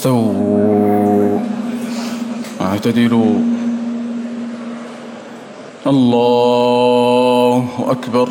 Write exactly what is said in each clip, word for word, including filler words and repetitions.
استووا اعتدلوا. الله أكبر.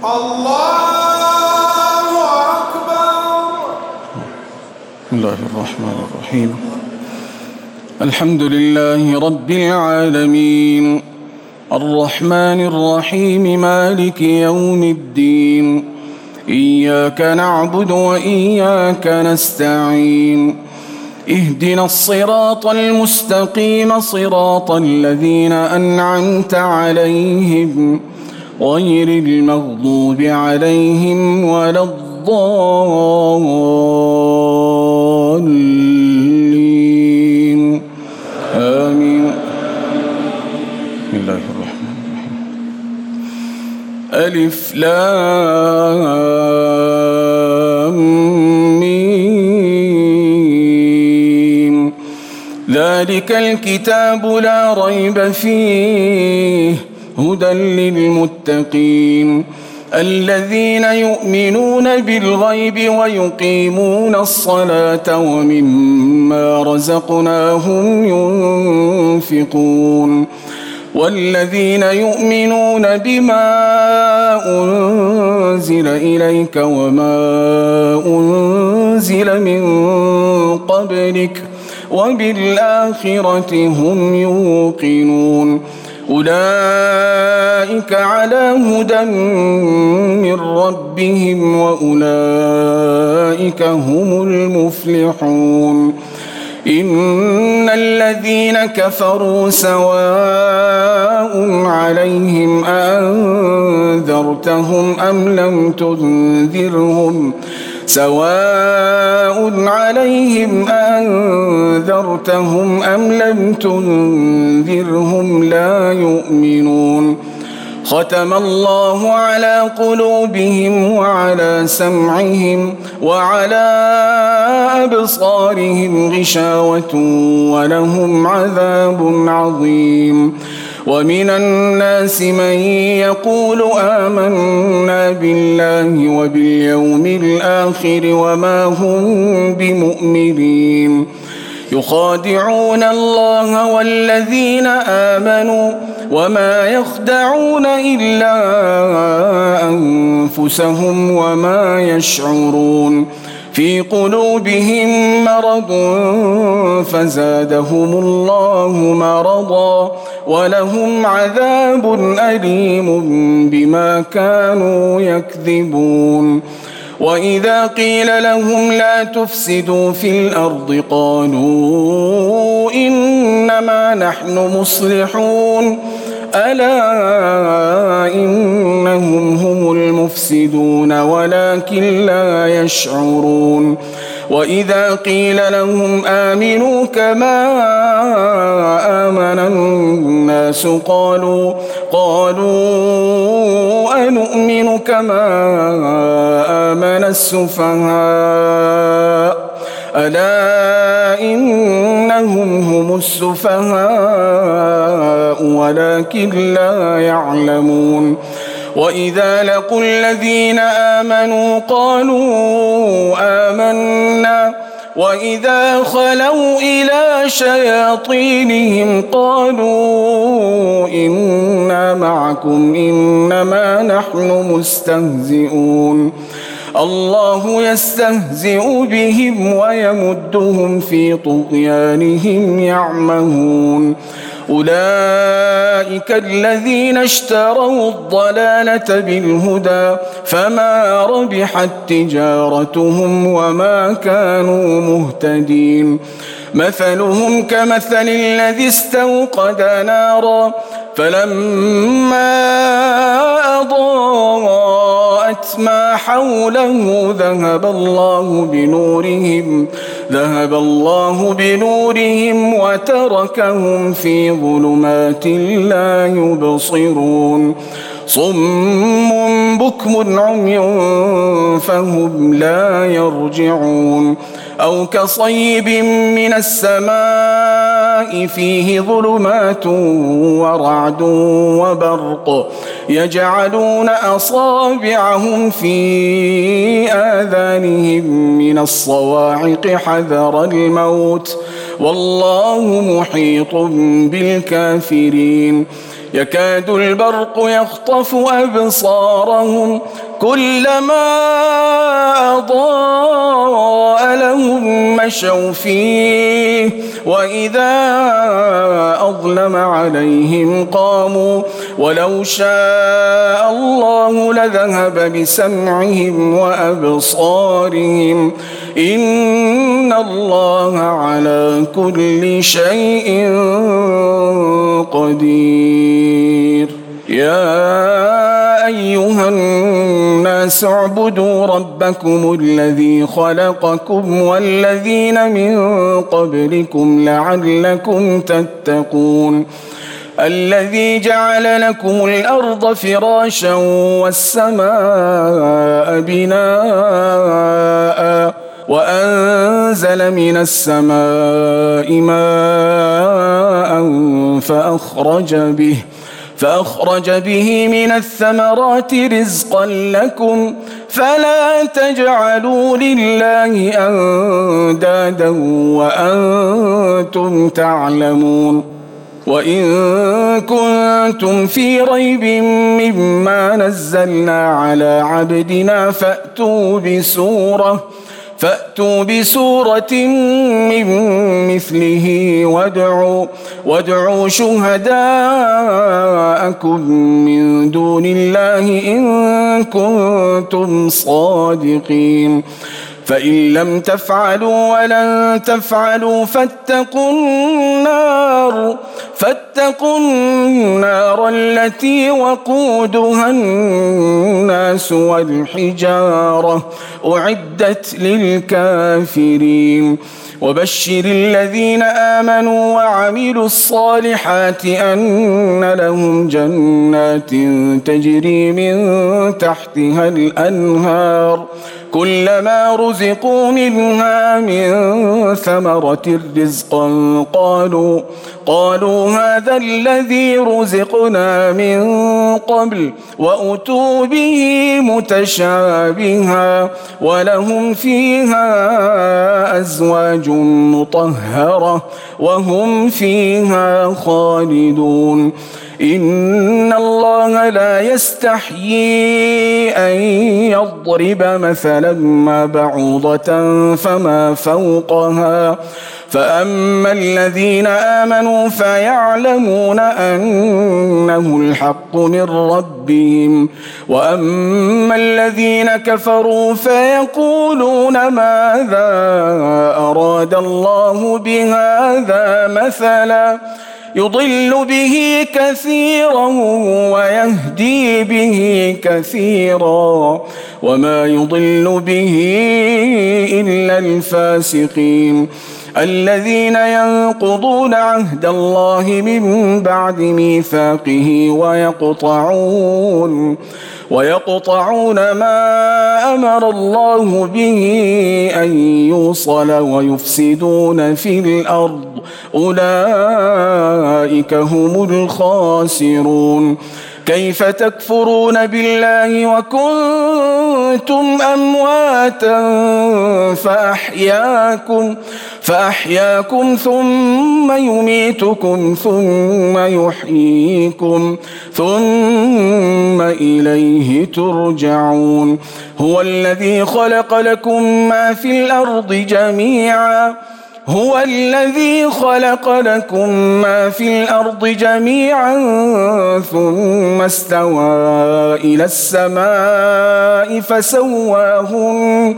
الله أكبر. بسم الله الرحمن الرحيم. الحمد لله رب العالمين الرحمن الرحيم مالك يوم الدين. إياك نعبد وإياك نستعين. اهدنا الصراط المستقيم صراط الذين أنعمت عليهم غير المغضوب عليهم ولا الضالين آمين. بسم الله الرحمن الرحيم. ألف لام ميم. ذلك الكتاب لا ريب فيه هدى للمتقين الذين يؤمنون بالغيب ويقيمون الصلاة ومما رزقناهم ينفقون والذين يؤمنون بما أنزل إليك وما أنزل من قبلك وبالآخرة هم يوقنون. أولئك على هدى من ربهم وأولئك هم المفلحون. إن الذين كفروا سواء عليهم أنذرتهم أم لم تنذرهم سواء عليهم أنذرتهم أم لم تنذرهم لا يؤمنون. ختم الله على قلوبهم وعلى سمعهم وعلى أبصارهم غشاوة ولهم عذاب عظيم. ومن الناس من يقول آمنا بالله وباليوم الآخر وما هم بمؤمنين يخادعون الله والذين آمنوا وما يخدعون إلا أنفسهم وما يشعرون. في قلوبهم مرض فزادهم الله مرضا ولهم عذاب أليم بما كانوا يكذبون. وإذا قيل لهم لا تفسدوا في الأرض قالوا إنما نحن مصلحون ألا إنهم هم المفسدون ولكن لا يشعرون. وإذا قيل لهم آمنوا كما آمن الناس قالوا قالوا أنؤمن كما آمن السفهاء ألا إنهم هم السفهاء ولكن لا يعلمون. وإذا لقوا الذين آمنوا قالوا آمنا وإذا خلوا إلى شياطينهم قالوا إنا معكم إنما نحن مستهزئون. الله يستهزئ بهم ويمدهم في طغيانهم يعمهون. أولئك الذين اشتروا الضلالة بالهدى فما ربحت تجارتهم وما كانوا مهتدين. مثلهم كمثل الذي استوقد نارا فلما أضاءت ما حوله ذهب الله بنورهم ذهب الله بنورهم وتركهم في ظلمات لا يبصرون. صم بكم عمي فهم لا يرجعون. أو كصيب من السماء السماء فيه ظلمات ورعد وبرق يجعلون أصابعهم في آذانهم من الصواعق حذر الموت والله محيط بالكافرين يكاد البرق يخطف أبصارهم كلما أضاء لهم مشوا فيه وإذا أظلم عليهم قاموا ولو شاء الله لذهب بسمعهم وأبصارهم إن الله على كل شيء قدير يا أيها الناس اعبدوا ربكم الذي خلقكم والذين من قبلكم لعلكم تتقون الذي جعل لكم الأرض فراشا والسماء بناء وأنزل من السماء ماء فأخرج به فأخرج به من الثمرات رزقا لكم فلا تجعلوا لله أندادا وأنتم تعلمون وإن كنتم في ريب مما نزلنا على عبدنا فأتوا بسورة فأتوا بسورة من مثله وادعوا, وادعوا شهداءكم من دون الله إن كنتم صادقين فإن لم تفعلوا ولن تفعلوا فاتقوا النار فاتقوا النار التي وقودها الناس والحجارة أعدت للكافرين وبشر الذين آمنوا وعملوا الصالحات أن لهم جنات تجري من تحتها الأنهار كلما رزقوا منها من ثمرة رزقا قالوا قالوا هذا الذي رزقنا من قبل وأتوا به متشابها ولهم فيها أزواج مطهرة وهم فيها خالدون إن الله لا يستحيي أن يضرب مثلا ما بعوضة فما فوقها فأما الذين آمنوا فيعلمون أنه الحق من ربهم وأما الذين كفروا فيقولون ماذا أراد الله بهذا مثلا يضل به كثيرا ويهدي به كثيرا وما يضل به إلا الفاسقين الذين ينقضون عهد الله من بعد ميثاقه ويقطعون ويقطعون ما أمر الله به أن يوصل ويفسدون في الأرض أولئك هم الخاسرون كيف تكفرون بالله وكنتم أمواتا فأحياكم فأحياكم ثم يميتكم ثم يحييكم ثم إليه ترجعون هو الذي خلق لكم ما في الأرض جميعا هو الذي خلق لكم ما في الأرض جميعا ثم استوى إلى السماء فسواهن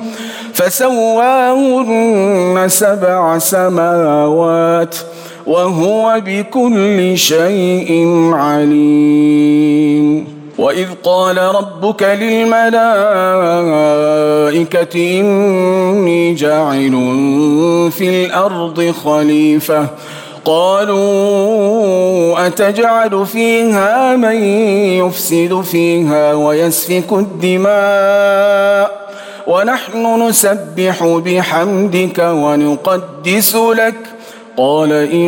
فسواهن سبع سماوات وهو بكل شيء عليم وإذ قال ربك للملائكة إني جاعل في الأرض خليفة قالوا أتجعل فيها من يفسد فيها ويسفك الدماء ونحن نسبح بحمدك ونقدس لك قال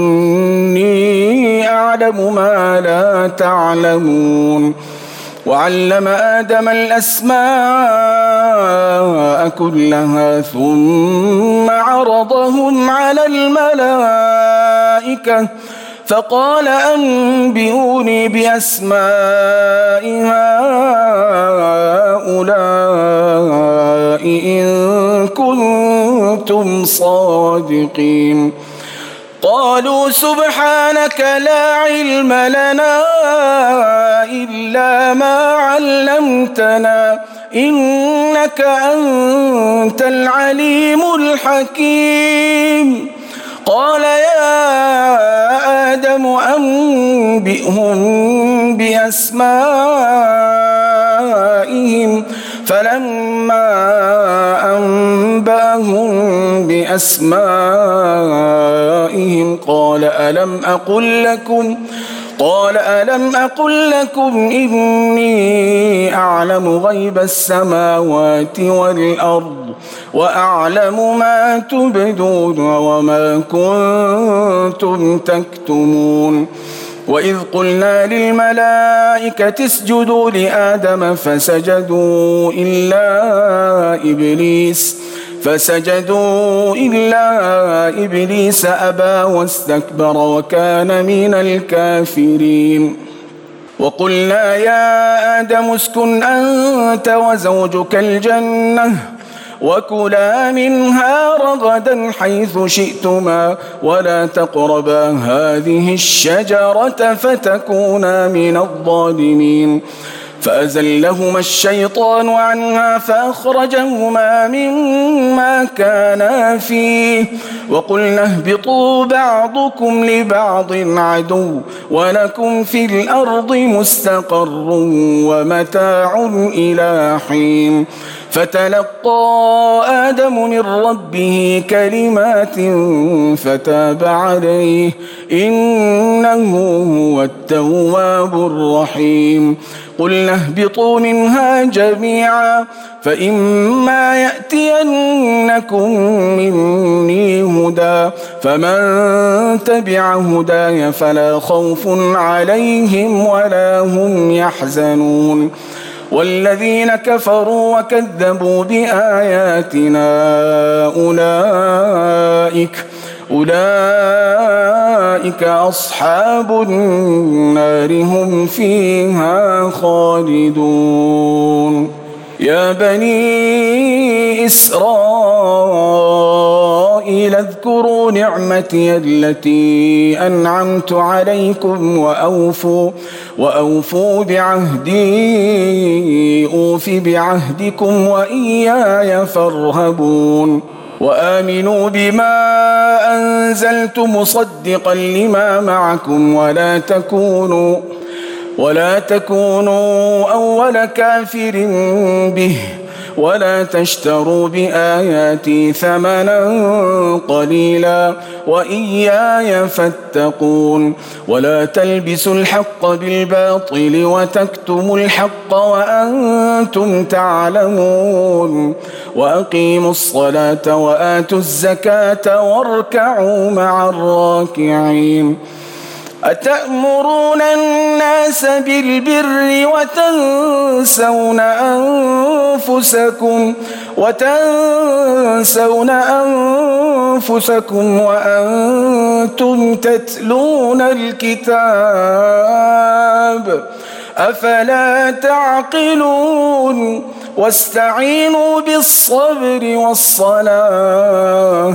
إني أعلم ما لا تعلمون. وعلم آدم الأسماء كلها ثم عرضهم على الملائكة فقال أنبئوني بأسماء هؤلاء إن كنتم صادقين. قالوا سبحانك لا علم لنا إلا ما علمتنا إنك أنت العليم الحكيم. قال يا آدم أنبئهم بأسمائهم فلما أنبأهم بأسمائهم قال ألم أقل لكم قال ألم أقل لكم إني أعلم غيب السماوات والأرض وأعلم ما تبدون وما كنتم تكتمون. وإذ قلنا للملائكة اسجدوا لآدم فسجدوا إلا إبليس فسجدوا إلا إبليس أبى واستكبر وكان من الكافرين. وقلنا يا آدم اسكن أنت وزوجك الجنة وكلا منها رغدا حيث شئتما ولا تقربا هذه الشجرة فتكونا من الظالمين. فأزلهما الشيطان عنها فأخرجهما مما كانا فيه وقلنا اهبطوا بعضكم لبعض عدو ولكم في الأرض مستقر ومتاع إلى حين. فتلقى آدم من ربه كلمات فتاب عليه إنه هو التواب الرحيم. قلنا اهبطوا منها جميعا فإما يأتينكم مني هدى فمن تبع هداي فلا خوف عليهم ولا هم يحزنون. والذين كفروا وكذبوا بآياتنا أولئك أولئك أصحاب النار هم فيها خالدون. يا بني إسرائيل اذكروا نعمتي التي أنعمت عليكم وأوفوا وأوفوا بعهدي أوف بعهدكم وإياي فارهبون. وآمنوا بما أنزلت مصدقا لما معكم ولا تكونوا ولا تكونوا أول كافر به ولا تشتروا بآياتي ثمنا قليلا وإياي فاتقون. ولا تلبسوا الحق بالباطل وتكتموا الحق وأنتم تعلمون. وأقيموا الصلاة وآتوا الزكاة واركعوا مع الراكعين. أتأمرون الناس بالبر وتنسون أنفسكم وتنسون أنفسكم وأنتم تتلون الكتاب أفلا تعقلون. واستعينوا بالصبر والصلاة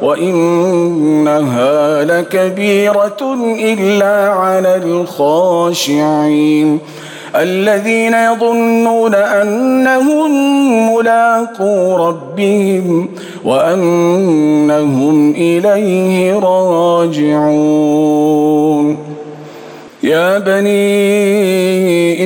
وإنها لكبيرة إلا على الخاشعين الذين يظنون أنهم ملاقو ربهم وأنهم إليه راجعون. يا بني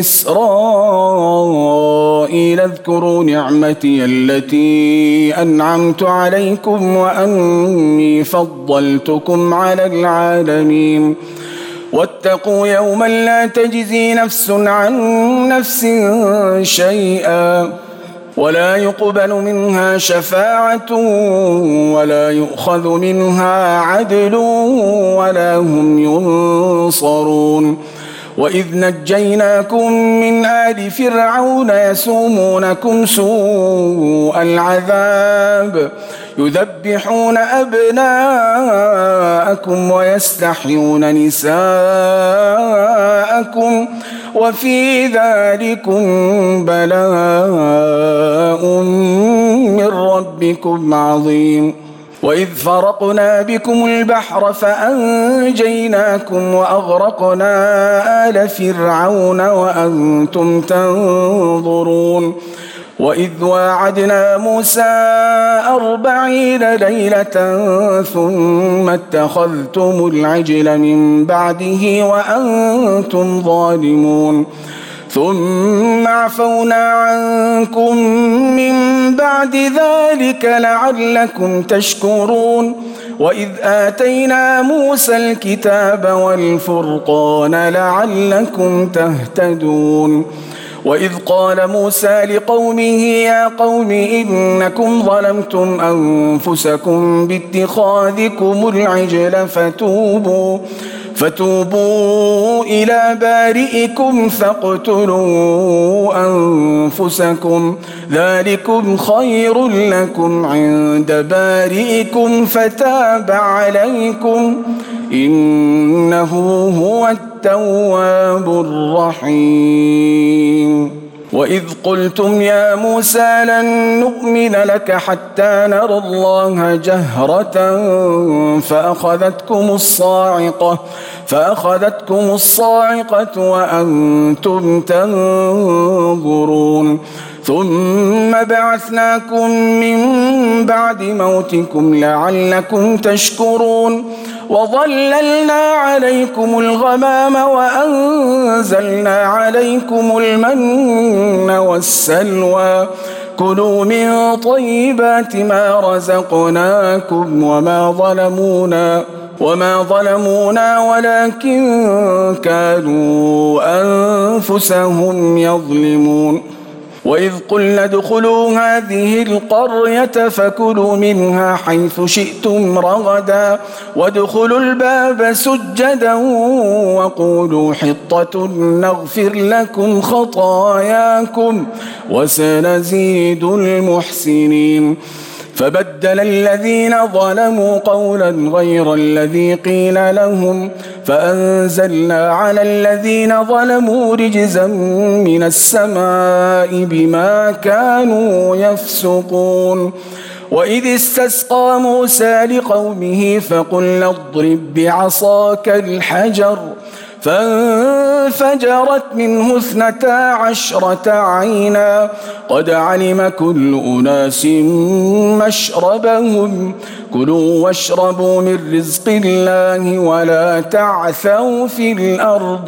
إسرائيل اذكروا نعمتي التي أنعمت عليكم وأني فضلتكم على العالمين. واتقوا يوما لا تجزي نفس عن نفس شيئا ولا يقبل منها شفاعة ولا يؤخذ منها عدل ولا هم ينصرون. وإذ نجيناكم من آل فرعون يسومونكم سوء العذاب يذبحون أبناءكم ويستحيون نساءكم وفي ذلكم بلاء من ربكم عظيم. وإذ فرقنا بكم البحر فأنجيناكم وأغرقنا آل فرعون وأنتم تنظرون. وإذ واعدنا موسى أربعين ليلة ثم اتخذتم العجل من بعده وأنتم ظالمون ثم عفونا عنكم من بعد ذلك لعلكم تشكرون. وإذ آتينا موسى الكتاب والفرقان لعلكم تهتدون. وإذ قال موسى لقومه يا قوم إنكم ظلمتم أنفسكم باتخاذكم العجل فتوبوا فتوبوا إلى بارئكم فاقتلوا أنفسكم ذلكم خير لكم عند بارئكم فتاب عليكم إنه هو التواب الرحيم. وإذ قلتم يا موسى لن نؤمن لك حتى نرى الله جهرة فأخذتكم الصاعقة فأخذتكم الصاعقة وأنتم تنظرون ثم بعثناكم من بعد موتكم لعلكم تشكرون. وظللنا عليكم الغمام وأنزلنا عليكم المن والسلوى كلوا من طيبات ما رزقناكم وما ظلمونا وما ظلمونا ولكن كانوا أنفسهم يظلمون. وإذ قلنا ادخلوا هذه القرية فكلوا منها حيث شئتم رغدا وادخلوا الباب سجدا وقولوا حطة نغفر لكم خطاياكم وسنزيد المحسنين. فبدل الذين ظلموا قولا غير الذي قيل لهم فأنزلنا على الذين ظلموا رجزا من السماء بما كانوا يفسقون. وإذ استسقى موسى لقومه فقلنا اضرب بعصاك الحجر فانفجرت منه اثنتا عشرة عينا قد علم كل أناس مشربهم كلوا واشربوا من رزق الله ولا تعثوا في الأرض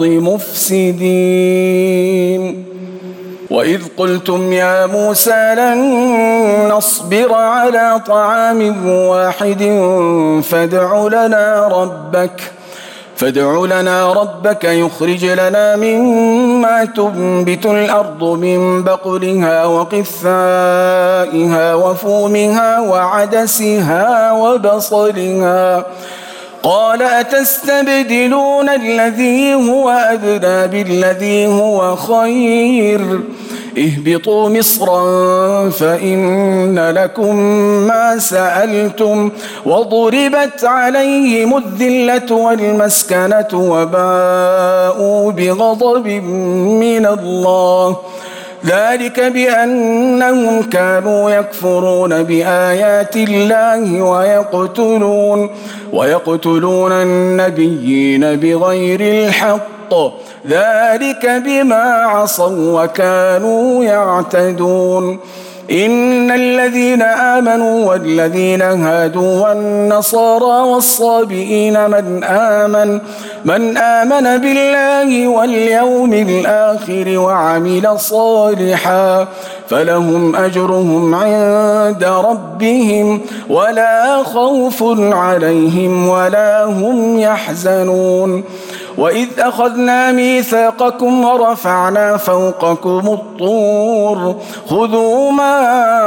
مفسدين. وإذ قلتم يا موسى لن نصبر على طعام واحد فادع لنا ربك فادع لنا ربك يخرج لنا مما تنبت الأرض من بقلها وقثائها وفومها وعدسها وبصلها قال أتستبدلون الذي هو أدنى بالذي هو خير اهبطوا مصرا فإن لكم ما سألتم وضربت عليهم الذلة والمسكنة وباءوا بغضب من الله ذلك بأنهم كانوا يكفرون بآيات الله ويقتلون ويقتلون النبيين بغير الحق ذلك بما عصوا وكانوا يعتدون. إن الذين آمنوا والذين هادوا والنصارى والصابئين من آمن من آمن بالله واليوم الآخر وعمل صالحا فلهم أجرهم عند ربهم ولا خوف عليهم ولا هم يحزنون. وإذ أخذنا ميثاقكم ورفعنا فوقكم الطور خذوا ما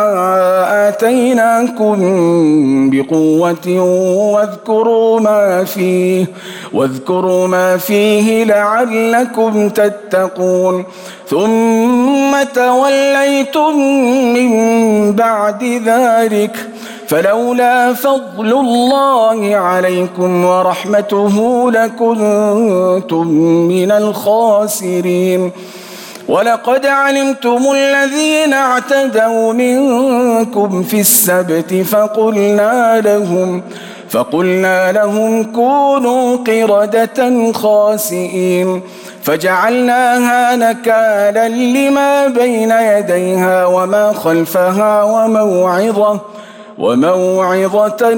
آتيناكم بقوة واذكروا ما فيه واذكروا ما فيه لعلكم تتقون ثم توليتم من بعد ذلك فلولا فضل الله عليكم ورحمته لكنتم من الخاسرين ولقد علمتم الذين اعتدوا منكم في السبت فقلنا لهم فقلنا لهم كونوا قردة خاسئين فجعلناها نكالا لما بين يديها وما خلفها وموعظة وموعظة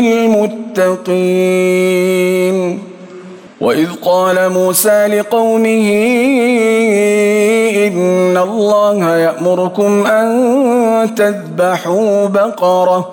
للمتقين. وإذ قال موسى لقومه إن الله يأمركم أن تذبحوا بقرة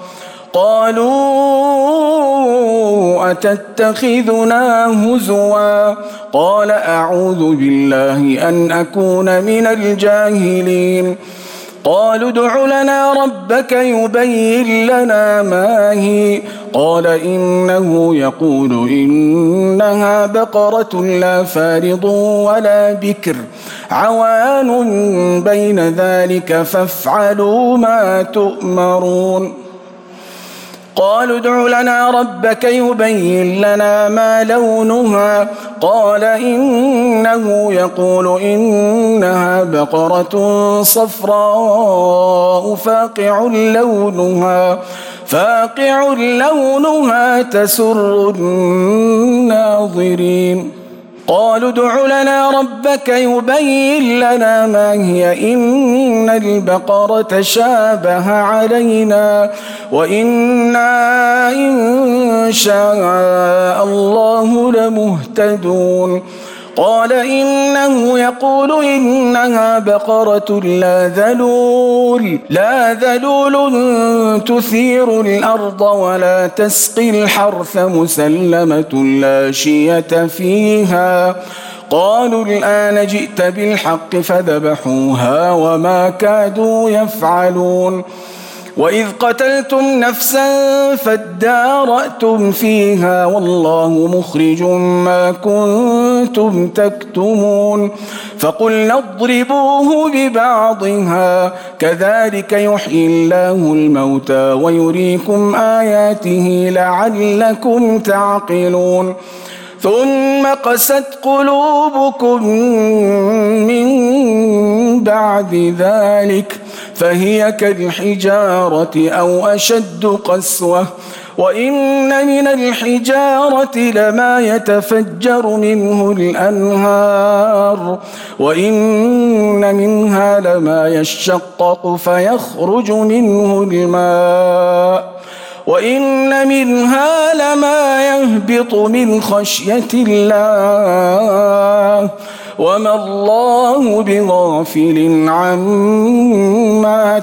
قالوا أتتخذنا هزوا قال أعوذ بالله أن أكون من الجاهلين قالوا ادع لنا ربك يبين لنا ما هي قال إنه يقول إنها بقرة لا فارض ولا بكر عوان بين ذلك فافعلوا ما تؤمرون قالوا ادع لنا ربك يبين لنا ما لونها قال إنه يقول إنها بقرة صفراء فاقع لونها فاقع لونها تسر الناظرين قالوا ادع لنا ربك يبين لنا ما هي إن البقرة شابه علينا وإنا إن شاء الله لمهتدون قال إنه يقول إنها بقرة لا ذلول لا ذلول تثير الأرض ولا تسقي الحرث مسلمة لا شية فيها قالوا الآن جئت بالحق فذبحوها وما كادوا يفعلون وإذ قتلتم نفسا فادارأتم فيها والله مخرج ما كنتم تكتمون فقلنا اضربوه ببعضها كذلك يحيي الله الموتى ويريكم آياته لعلكم تعقلون ثم قست قلوبكم من بعد ذلك فهي كالحجارة أو أشد قسوة وإن من الحجارة لما يتفجر منه الأنهار وإن منها لما يشقق فيخرج منه الماء وإن منها لما يهبط من خشية الله وما الله بغافل عما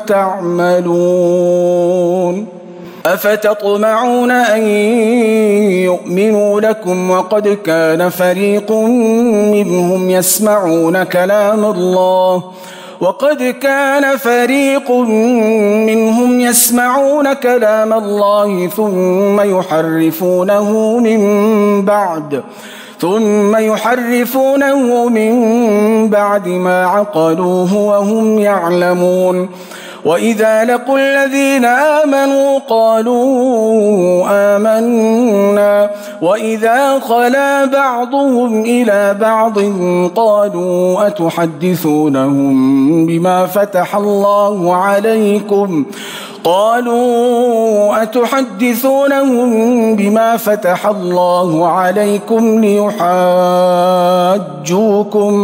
تعملون أفتطمعون أن يؤمنوا لكم وقد كان فريق منهم يسمعون كلام الله وقد كان فريق منهم يسمعون كلام الله ثم يحرفونه من بعد ثم يحرفونه من بعد ما عقلوه وهم يعلمون وإذا لقوا الذين آمنوا قالوا آمنا وإذا خلا بعضهم إلى بعض قالوا أتحدثونهم بما فتح الله عليكم قالوا أتحدثونهم بما فتح الله عليكم ليحاجوكم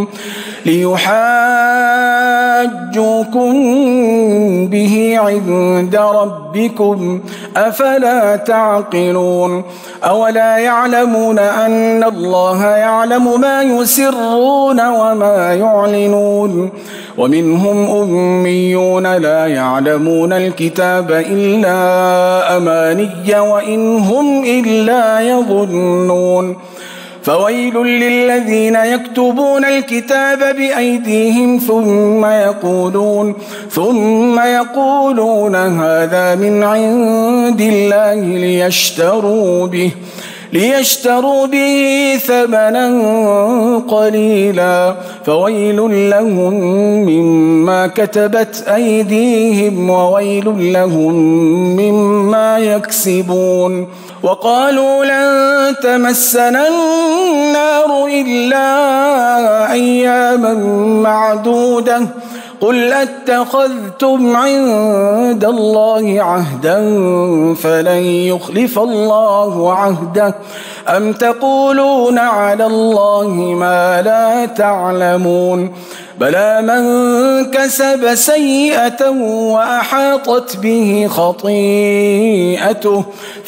ليحاجوكم به عند ربكم أفلا تعقلون أولا يعلمون أن الله يعلم ما يسرون وما يعلنون ومنهم أميون لا يعلمون الكتاب إلا أماني وإن هم إلا يظنون فويل للذين يكتبون الكتاب بأيديهم ثم يقولون ثم يقولون هذا من عند الله ليشتروا به ليشتروا به ثمنا قليلا فويل لهم مما كتبت أيديهم وويل لهم مما يكسبون. وقالوا لن تمسنا النار إلا أياما معدودة قل أتخذتم عند الله عهدا فلن يخلف الله عهده أم تقولون على الله ما لا تعلمون بلى من كسب سيئة وأحاطت به خطيئته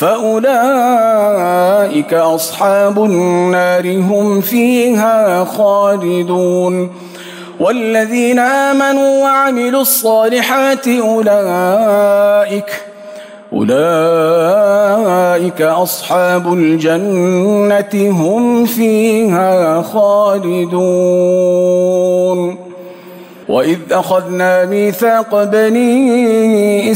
فأولئك أصحاب النار هم فيها خالدون. والذين آمنوا وعملوا الصالحات أولئك أولئك أصحاب الجنة هم فيها خالدون. وإذ أخذنا ميثاق بني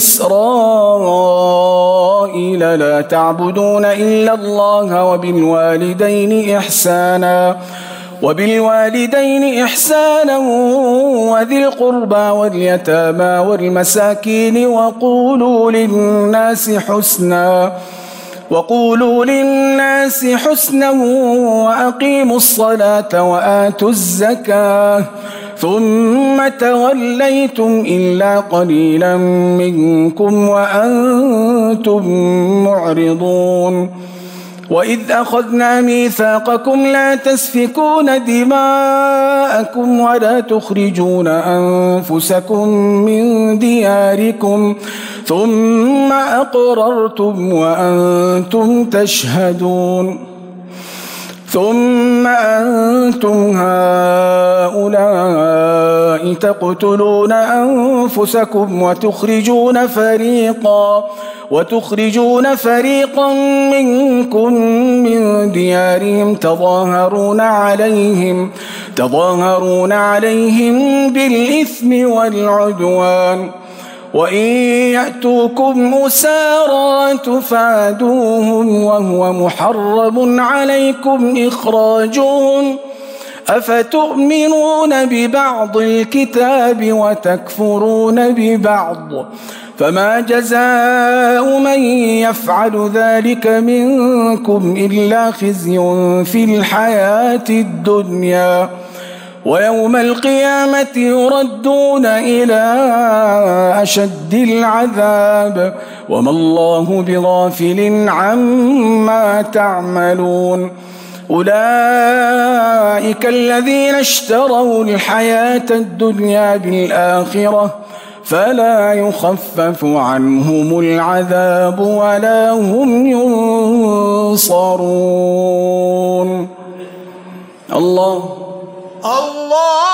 إسرائيل لا تعبدون إلا الله وبالوالدين إحسانا وبالوالدين إحسانا وذي القربى واليتامى والمساكين وقولوا للناس حسنا وقولوا للناس حسنا وأقيموا الصلاة وآتوا الزكاة ثم توليتم إلا قليلا منكم وأنتم معرضون. وإذ أخذنا ميثاقكم لا تسفكون دماءكم ولا تخرجون أنفسكم من دياركم ثم أقررتم وأنتم تشهدون ثم أنتم هؤلاء تقتلون أنفسكم وتخرجون فريقا وتخرجون فريقا منكم من ديارهم تظاهرون عليهم تظاهرون عليهم بالإثم والعدوان وإن يأتوكم أسارى تفادوهم وهو محرم عليكم إخراجهم أفتؤمنون ببعض الكتاب وتكفرون ببعض فما جزاء من يفعل ذلك منكم إلا خزي في الحياة الدنيا ويوم القيامة يردون إلى أشد العذاب وما الله بغافل عما تعملون. أولئك الذين اشتروا الحياة الدنيا بالآخرة فلا يخفف عنهم العذاب ولا هم ينصرون. الله الله